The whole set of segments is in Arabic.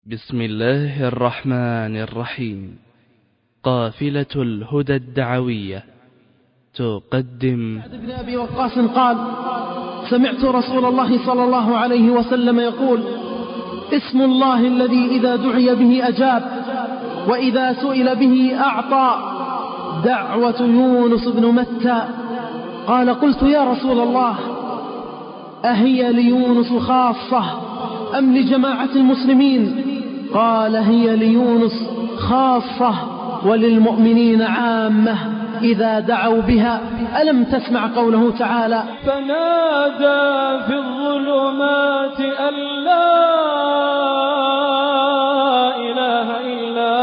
بسم الله الرحمن الرحيم. قافلة الهدى الدعوية تقدم ابن أبي وقاص قال: سمعت رسول الله صلى الله عليه وسلم يقول: اسم الله الذي إذا دعي به أجاب وإذا سئل به أعطى، دعوة يونس بن متى. قال: قلت يا رسول الله، أهي ليونس خاصة أم لجماعة المسلمين؟ قال: هي ليونس خاصة وللمؤمنين عامة إذا دعوا بها. ألم تسمع قوله تعالى: فنادى في الظلمات أن لا إله إلا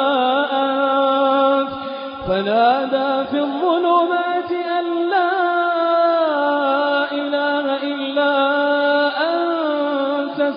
أنت، فنادى في الظلمات أن لا إله إلا أنت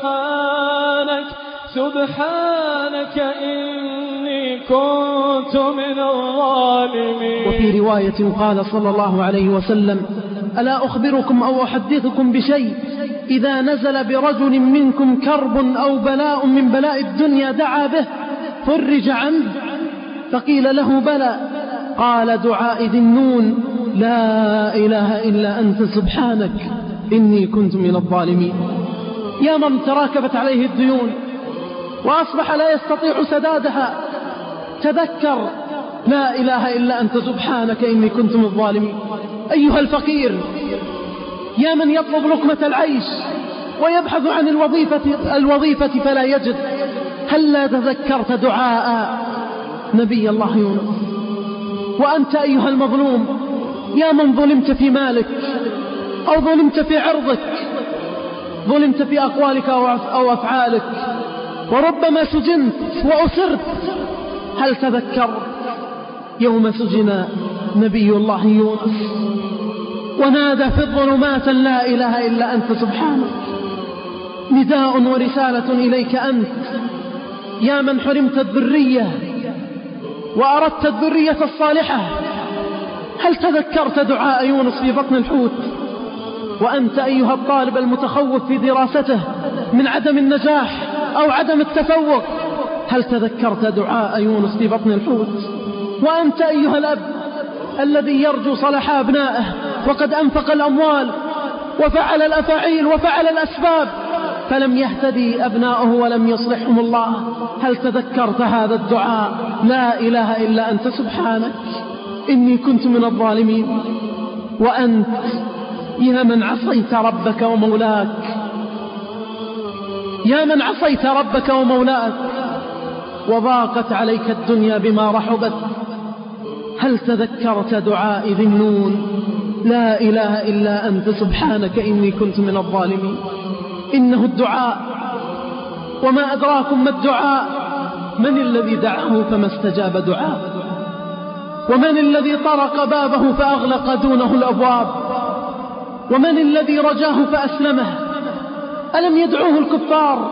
سبحانك إني كنت من الظالمين. وفي رواية قال صلى الله عليه وسلم: ألا أخبركم أو أحدثكم بشيء إذا نزل برجل منكم كرب أو بلاء من بلاء الدنيا دعا به فرج عنه؟ فقيل له: بلى. قال: دعاء ذي النون: لا إله إلا أنت سبحانك إني كنت من الظالمين. يا من تراكبت عليه الديون وأصبح لا يستطيع سدادها، تذكر: لا إله إلا أنت سبحانك إني كنت من الظالمين. أيها الفقير، يا من يطلب لقمة العيش ويبحث عن الوظيفة فلا يجد، هل تذكرت دعاء نبي الله يونس؟ وأنت أيها المظلوم، يا من ظلمت في مالك أو ظلمت في عرضك، ظلمت في أقوالك أو أفعالك، وربما سجنت وأسرت، هل تذكر يوم سجن نبي الله يونس ونادى في الظلمات لا إله إلا أنت سبحانك؟ نداء ورسالة إليك أنت يا من حرمت الذرية وأردت الذرية الصالحة. هل تذكرت دعاء يونس في بطن الحوت؟ وأنت أيها الطالب المتخوف في دراسته من عدم النجاح أو عدم التفوق، هل تذكرت دعاء يونس في بطن الحوت؟ وأنت أيها الأب الذي يرجو صلاح أبنائه وقد أنفق الأموال وفعل الأفاعيل وفعل الأسباب فلم يهتدي أبنائه ولم يصلحهم الله، هل تذكرت هذا الدعاء: لا إله إلا أنت سبحانك إني كنت من الظالمين؟ وأنت يا من عصيت ربك ومولاك، يا من عصيت ربك ومولاك وضاقت عليك الدنيا بما رحبت، هل تذكرت دعاء ذي النون: لا إله إلا أنت سبحانك إني كنت من الظالمين؟ إنه الدعاء، وما أدراكم ما الدعاء. من الذي دعاه فما استجاب دعاء؟ ومن الذي طرق بابه فأغلق دونه الأبواب؟ ومن الذي رجاه فأسلمه؟ ألم يدعوه الكفار؟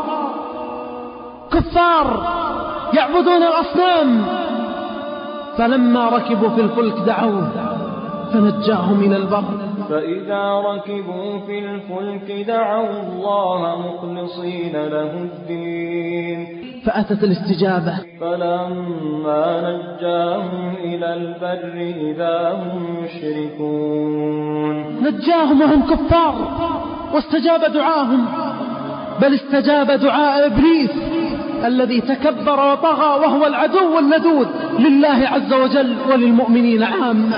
كفار يعبدون الأصنام، فلما ركبوا في الفلك دعوه فنجاهم من البر. فإذا ركبوا في الفلك دعوا الله مخلصين له الدين فأتت الاستجابة. فلما نجاهم إلى البر إذا هم يشركون. نجاهم وهم كفار واستجاب دعاهم، بل استجاب دعاء إبليس الذي تكبر وطغى وهو العدو اللدود لله عز وجل وللمؤمنين عامة.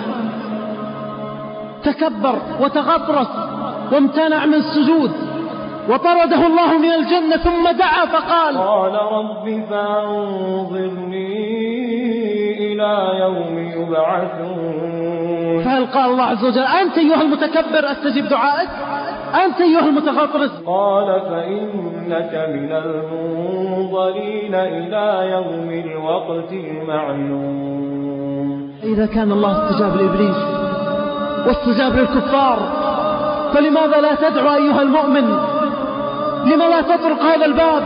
تكبر وتغطرس وامتنع من السجود وطرده الله من الجنة، ثم دعا فقال: قال رب فانظرني إلى يوم يبعثون. فهل قال الله عز وجل: أنت أيها المتكبر أستجب دعائك؟ أنت أيها المتغطرس؟ قال: فإنك من المنظرين إلى يوم الوقت المعلوم. إذا كان الله استجاب لإبليس واستجاب للكفار، فلماذا لا تدعو أيها المؤمن؟ لما لا تطرق هذا الباب؟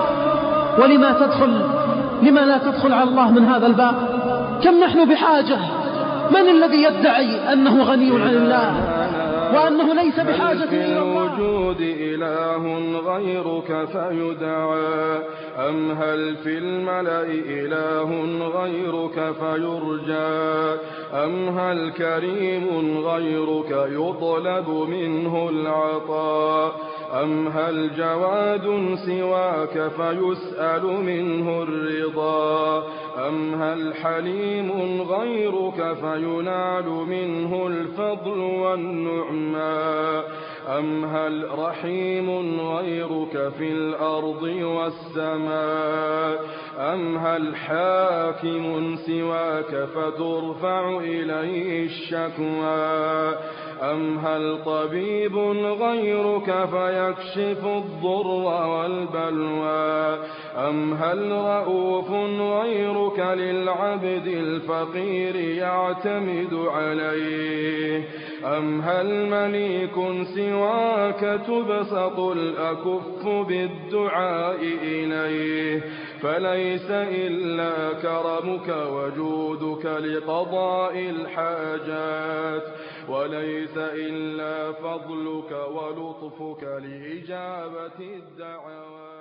لما لا تدخل على الله من هذا الباب؟ كم نحن بحاجة. من الذي يدعي أنه غني عن الله؟ وأنه ليس بحاجة إلى الله. هل في الوجود إله غيرك فيدعى أم هل في الملأ إله غيرك فيرجى أم هل كريم غيرك يطلب منه العطاء أم هل جواد سواك فيسأل منه الرضا أم هل حليم غيرك فينال منه الفضل والنعماء أم هل رحيم غيرك في الأرض والسماء أم هل حاكم سواك فترفع إليه الشكوى أم هل طبيب غيرك فيكشف الضر والبلوى أم هل رؤوف غيرك للعبد الفقير يعتمد عليه أم هل مليك سواك تبسط الأكف بالدعاء إليه فليس إلا كرمك وجودك لقضاء الحاجات وليس إلا فضلك ولطفك لإجابة الدعوات.